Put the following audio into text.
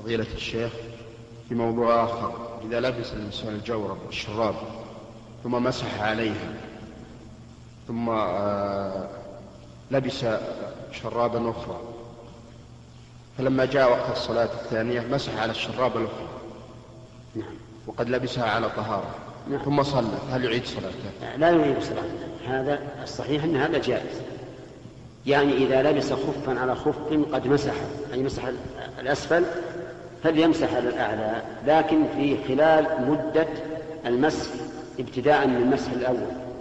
فضيلة الشيخ في موضوع آخر. إذا لبس الإنسان الجورب والشراب ثم مسح عليها ثم لبس شرابا أخرى، فلما جاء وقت الصلاة الثانية مسح على الشراب الأخرى وقد لبسها على طهارة ثم صلى، هل يعيد صلاته؟ لا يعيد صلاته. هذا الصحيح أن هذا جائز. يعني إذا لبس خفا على خف قد مسح، أي مسح الأسفل، فليمسح على الأعلى، لكن في خلال مدة المسح ابتداء من المسح الأول.